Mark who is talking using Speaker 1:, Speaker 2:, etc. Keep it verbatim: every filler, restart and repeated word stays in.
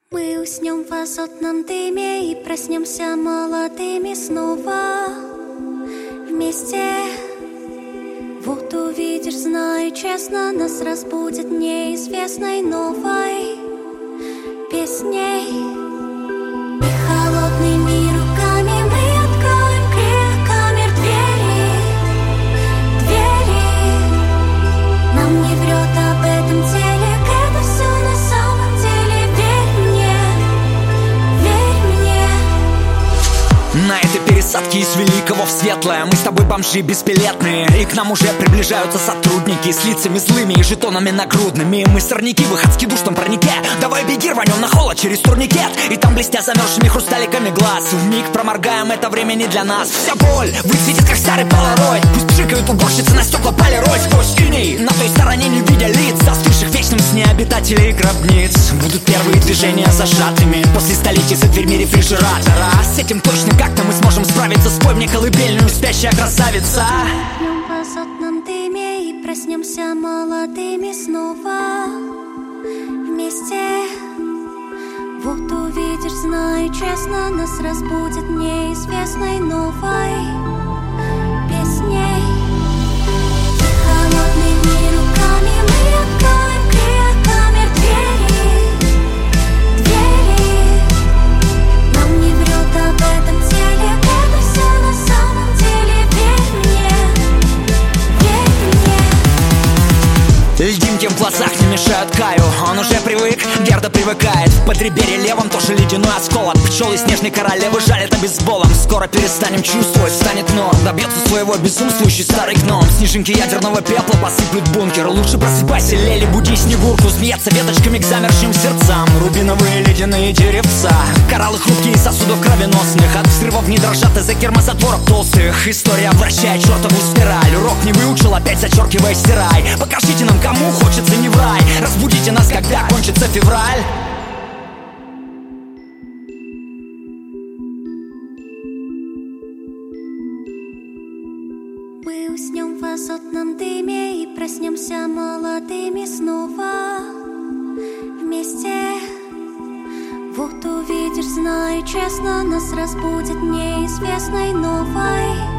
Speaker 1: Мы уснем в азотном дыме и проснемся молодыми снова вместе. Вот увидишь, знаю честно, нас разбудит неизвестной новой песней. И холодными руками мы откроем крик камер двери, двери. Нам не врет об этом телек, это все на самом деле. Верь мне, верь мне.
Speaker 2: На этой пересадке из великого в светлое мы с тобой бомжи бесбилетные, и к нам уже приближаются сотрудники с лицами злыми и жетонами нагрудными. Мы сорняки в их адски душном парнике. Давай беги, рванем на холод через турникет, и там блестя замерзшими хрусталиками глаз вмиг проморгаем это время не для нас. Вся боль выцветит как старый полароид. Пусть пшикают уборщицы на стекла полироль сквозь иней. На той стороне не видя лиц застывших в вечном сне обитателей гробниц. Будут первые движения зажатыми после столетий за дверьми рефрижератора. С этим точно как-то мы сможем справиться. Спой мне колыбельную, спящая красавица.
Speaker 1: Днем в азотном дыме и проснемся молодыми снова вместе. Вот увидишь, знаю честно, нас разбудит неизвестной новой песней. И холодными руками мы откроем крик камер двери, двери. Нам не врет об этом телек, это все на самом деле. Верь мне, верь мне.
Speaker 2: Льдинки в глазах не мешают Каю, он уже привык, Герда привыкает. В подреберье левом тоже ледяной осколок. Пчелы снежной королевы жалят обезболом. Скоро перестанем чувствовать, станет норм. Добьется своего безумствующий старый гном. Снежинки ядерного пепла посыплют бункер. Лучше просыпайся, Лели, буди снегурку. Змеяться веточками к замерзшим сердцам. Рубиновые ледяные деревца, кораллы хрупкие сосудов кровеносных. От взрывов не дрожат из-за кермозатворов толстых. История вращает чертову спираль. Урок не выучил, опять зачеркивая стирай. Покажите нам, кому хочется не в рай. Разбудите нас, когда кончится февраль.
Speaker 1: Мы уснем в азотном дыме и проснемся молодыми снова вместе. Вот увидишь, знаю честно, нас разбудит неизвестной новой